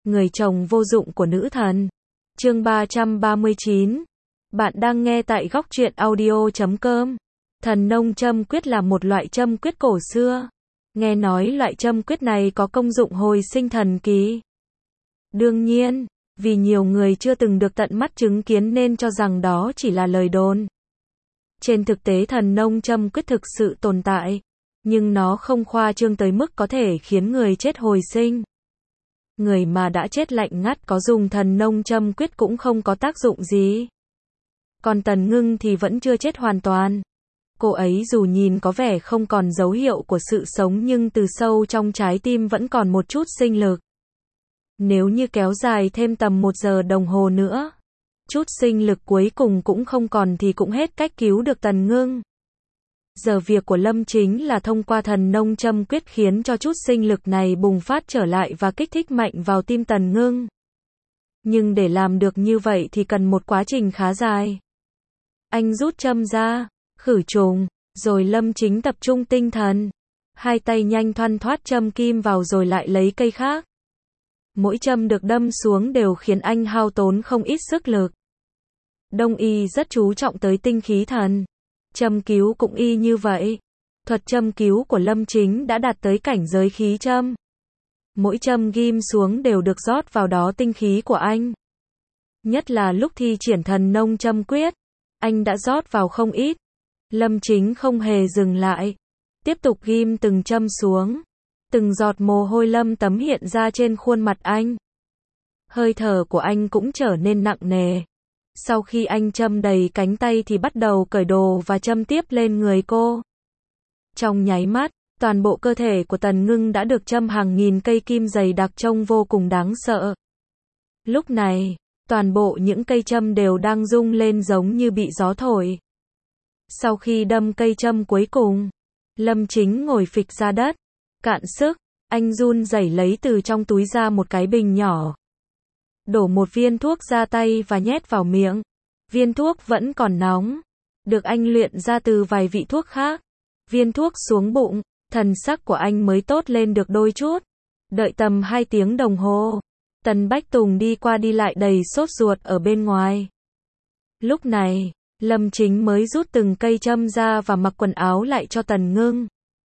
người chồng vô dụng của nữ thần. Chương 339. Bạn đang nghe tại góc truyện audio.com. Thần nông châm quyết là một loại châm quyết cổ xưa. Nghe nói loại châm quyết này có công dụng hồi sinh thần kỳ. Đương nhiên, vì nhiều người chưa từng được tận mắt chứng kiến nên cho rằng đó chỉ là lời đồn. Trên thực tế thần nông châm quyết thực sự tồn tại, nhưng nó không khoa trương tới mức có thể khiến người chết hồi sinh. Người mà đã chết lạnh ngắt có dùng thần nông châm quyết cũng không có tác dụng gì. Còn Tần Ngưng thì vẫn chưa chết hoàn toàn. Cô ấy dù nhìn có vẻ không còn dấu hiệu của sự sống nhưng từ sâu trong trái tim vẫn còn một chút sinh lực. Nếu như kéo dài thêm tầm 1 giờ đồng hồ nữa, chút sinh lực cuối cùng cũng không còn thì cũng hết cách cứu được Tần Ngưng. Giờ việc của Lâm chính là thông qua thần nông châm quyết khiến cho chút sinh lực này bùng phát trở lại và kích thích mạnh vào tim Tần Ngưng. Nhưng để làm được như vậy thì cần một quá trình khá dài. Anh rút châm ra, khử trùng, rồi Lâm chính tập trung tinh thần. Hai tay nhanh thoăn thoắt châm kim vào rồi lại lấy cây khác. Mỗi châm được đâm xuống đều khiến anh hao tốn không ít sức lực. Đông y rất chú trọng tới tinh khí thần. Châm cứu cũng y như vậy. Thuật châm cứu của Lâm chính đã đạt tới cảnh giới khí châm. Mỗi châm ghim xuống đều được rót vào đó tinh khí của anh. Nhất là lúc thi triển thần nông châm quyết, anh đã rót vào không ít. Lâm chính không hề dừng lại. Tiếp tục ghim từng châm xuống. Từng giọt mồ hôi Lâm tấm hiện ra trên khuôn mặt anh. Hơi thở của anh cũng trở nên nặng nề. Sau khi anh châm đầy cánh tay thì bắt đầu cởi đồ và châm tiếp lên người cô. Trong nháy mắt, toàn bộ cơ thể của Tần Ngưng đã được châm hàng nghìn cây kim dày đặc trông vô cùng đáng sợ. Lúc này, toàn bộ những cây châm đều đang rung lên giống như bị gió thổi. Sau khi đâm cây châm cuối cùng, Lâm chính ngồi phịch ra đất. Cạn sức, anh run rẩy lấy từ trong túi ra một cái bình nhỏ. Đổ một viên thuốc ra tay và nhét vào miệng. Viên thuốc vẫn còn nóng. Được anh luyện ra từ vài vị thuốc khác. Viên thuốc xuống bụng, thần sắc của anh mới tốt lên được đôi chút. Đợi tầm 2 tiếng đồng hồ, Tần Bách Tùng đi qua đi lại đầy sốt ruột ở bên ngoài. Lúc này, Lâm chính mới rút từng cây châm ra và mặc quần áo lại cho Tần Ngưng.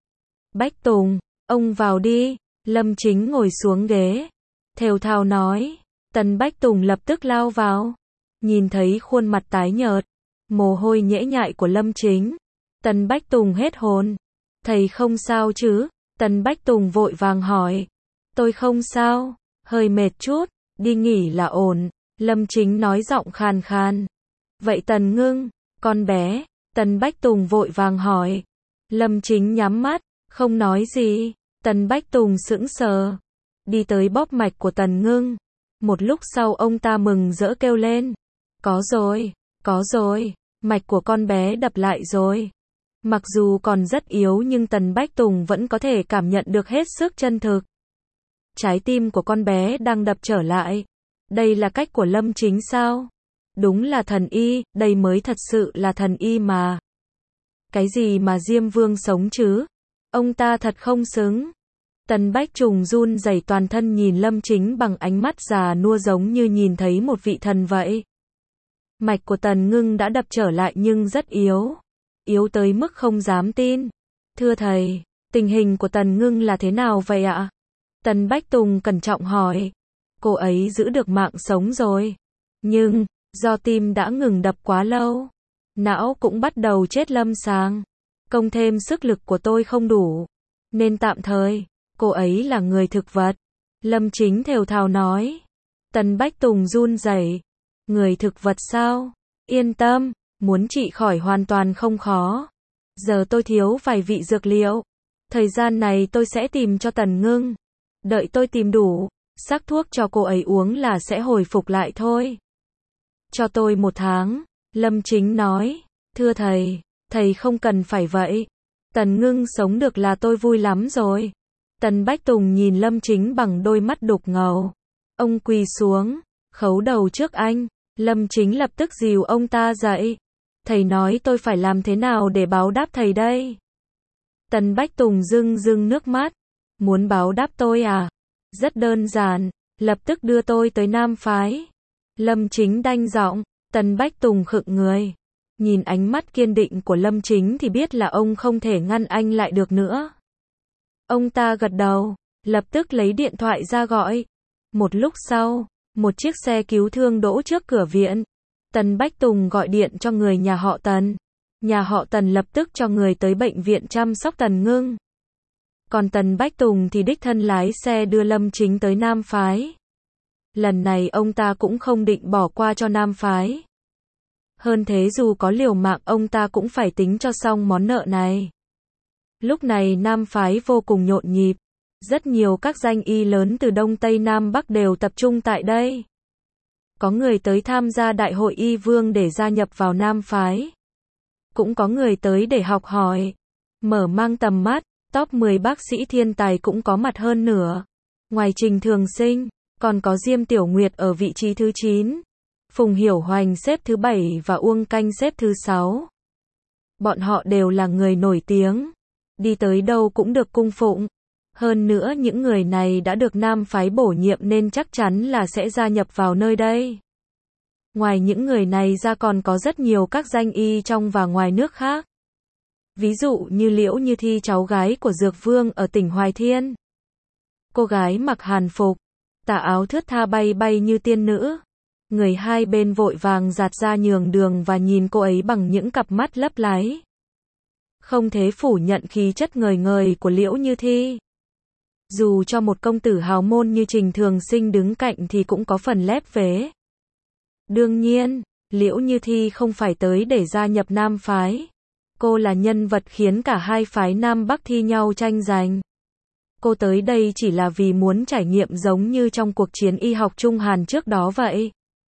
Bách Tùng, ông vào đi. Lâm chính ngồi xuống ghế. Thều thào nói. Tần Bách Tùng lập tức lao vào. Nhìn thấy khuôn mặt tái nhợt, mồ hôi nhễ nhại của Lâm chính. Tần Bách Tùng hết hồn. Thầy không sao chứ? Tần Bách Tùng vội vàng hỏi. Tôi không sao, hơi mệt chút, đi nghỉ là ổn. Lâm chính nói giọng khàn khàn. Vậy Tần Ngưng, con bé? Tần Bách Tùng vội vàng hỏi. Lâm chính nhắm mắt, không nói gì. Tần Bách Tùng sững sờ. Đi tới bóp mạch của Tần Ngưng. Một lúc sau ông ta mừng rỡ kêu lên. Có rồi, mạch của con bé đập lại rồi. Mặc dù còn rất yếu nhưng Tần Bách Tùng vẫn có thể cảm nhận được hết sức chân thực. Trái tim của con bé đang đập trở lại. Đây là cách của Lâm chính sao? Đúng là thần y, đây mới thật sự là thần y mà. Cái gì mà Diêm Vương sống chứ? Ông ta thật không xứng. Tần Bách Tùng run rẩy toàn thân nhìn Lâm chính bằng ánh mắt già nua giống như nhìn thấy một vị thần vậy. Mạch của Tần Ngưng đã đập trở lại nhưng rất yếu. Yếu tới mức không dám tin. Thưa thầy, tình hình của Tần Ngưng là thế nào vậy ạ? Tần Bách Tùng cẩn trọng hỏi. Cô ấy giữ được mạng sống rồi. Nhưng, do tim đã ngừng đập quá lâu, não cũng bắt đầu chết lâm sàng. Cộng thêm sức lực của tôi không đủ. Nên tạm thời, cô ấy là người thực vật. Lâm chính thều thào nói. Tần Bách Tùng run rẩy. Người thực vật sao? Yên tâm, muốn trị khỏi hoàn toàn không khó. Giờ tôi thiếu vài vị dược liệu. Thời gian này tôi sẽ tìm cho Tần Ngưng. Đợi tôi tìm đủ, sắc thuốc cho cô ấy uống là sẽ hồi phục lại thôi. Cho tôi 1 tháng, Lâm chính nói. Thưa thầy không cần phải vậy. Tần Ngưng sống được là tôi vui lắm rồi. Tần Bách Tùng nhìn Lâm chính bằng đôi mắt đục ngầu. Ông quỳ xuống, khấu đầu trước anh. Lâm chính lập tức dìu ông ta dậy. Thầy nói tôi phải làm thế nào để báo đáp thầy đây? Tần Bách Tùng rưng rưng nước mắt. Muốn báo đáp tôi à? Rất đơn giản, lập tức đưa tôi tới Nam phái. Lâm Chính đanh giọng. Tần Bách Tùng khựng người. Nhìn ánh mắt kiên định của Lâm Chính thì biết là ông không thể ngăn anh lại được nữa. Ông ta gật đầu, lập tức lấy điện thoại ra gọi. Một lúc sau, một chiếc xe cứu thương đỗ trước cửa viện. Tần Bách Tùng gọi điện cho người nhà họ Tần. Nhà họ Tần lập tức cho người tới bệnh viện chăm sóc Tần Ngưng. Còn Tần Bách Tùng thì đích thân lái xe đưa Lâm Chính tới Nam phái. Lần này ông ta cũng không định bỏ qua cho Nam phái. Hơn thế dù có liều mạng ông ta cũng phải tính cho xong món nợ này. Lúc này Nam phái vô cùng nhộn nhịp. Rất nhiều các danh y lớn từ Đông Tây Nam Bắc đều tập trung tại đây. Có người tới tham gia đại hội y vương để gia nhập vào Nam phái. Cũng có người tới để học hỏi, mở mang tầm mắt. Top 10 bác sĩ thiên tài cũng có mặt hơn nữa. Ngoài Trình Thường Sinh, còn có Diêm Tiểu Nguyệt ở vị trí thứ 9. Phùng Hiểu Hoành xếp thứ 7 và Uông Canh xếp thứ 6. Bọn họ đều là người nổi tiếng. Đi tới đâu cũng được cung phụng. Hơn nữa những người này đã được Nam phái bổ nhiệm nên chắc chắn là sẽ gia nhập vào nơi đây. Ngoài những người này ra còn có rất nhiều các danh y trong và ngoài nước khác. Ví dụ như Liễu Như Thi, cháu gái của Dược Vương ở tỉnh Hoài Thiên. Cô gái mặc hàn phục, tà áo thướt tha bay bay như tiên nữ. Người hai bên vội vàng dạt ra nhường đường và nhìn cô ấy bằng những cặp mắt lấp láy. Không thể phủ nhận khí chất ngời ngời của Liễu Như Thi. Dù cho một công tử hào môn như Trình Thường Sinh đứng cạnh thì cũng có phần lép vế. Đương nhiên, Liễu Như Thi không phải tới để gia nhập Nam phái. Cô là nhân vật khiến cả hai phái Nam Bắc thi nhau tranh giành. Cô tới đây chỉ là vì muốn trải nghiệm giống như trong cuộc chiến y học Trung Hàn trước đó vậy.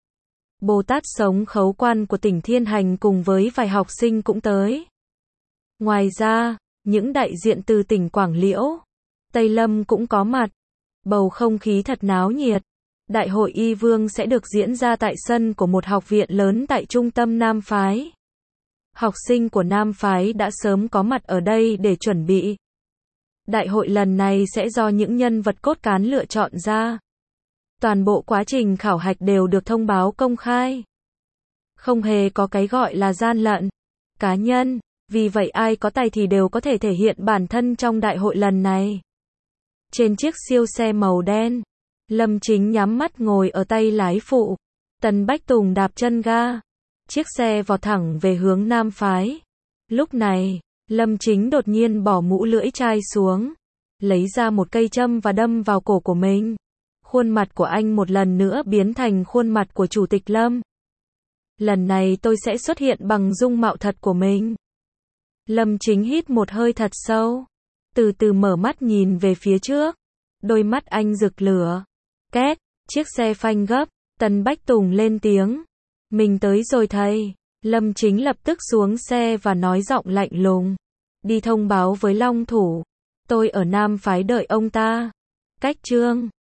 Bồ Tát Sống Khấu Quan của tỉnh Thiên Hành cùng với vài học sinh cũng tới. Ngoài ra, những đại diện từ tỉnh Quảng Liễu, Tây Lâm cũng có mặt. Bầu không khí thật náo nhiệt. Đại hội Y Vương sẽ được diễn ra tại sân của một học viện lớn tại trung tâm Nam phái. Học sinh của Nam phái đã sớm có mặt ở đây để chuẩn bị. Đại hội lần này sẽ do những nhân vật cốt cán lựa chọn ra. Toàn bộ quá trình khảo hạch đều được thông báo công khai. Không hề có cái gọi là gian lận, cá nhân, vì vậy ai có tài thì đều có thể thể hiện bản thân trong đại hội lần này. Trên chiếc siêu xe màu đen, Lâm Chính nhắm mắt ngồi ở tay lái phụ. Tần Bách Tùng đạp chân ga. Chiếc xe vọt thẳng về hướng Nam phái. Lúc này, Lâm Chính đột nhiên bỏ mũ lưỡi chai xuống, lấy ra một cây châm và đâm vào cổ của mình. Khuôn mặt của anh một lần nữa biến thành khuôn mặt của Chủ tịch Lâm. Lần này tôi sẽ xuất hiện bằng dung mạo thật của mình. Lâm Chính hít một hơi thật sâu, từ từ mở mắt nhìn về phía trước. Đôi mắt anh rực lửa. Két, chiếc xe phanh gấp, Tần Bách Tùng lên tiếng. Mình tới rồi thầy. Lâm Chính lập tức xuống xe và nói giọng lạnh lùng. Đi thông báo với Long Thủ. Tôi ở Nam phái đợi ông ta. Cách Trương.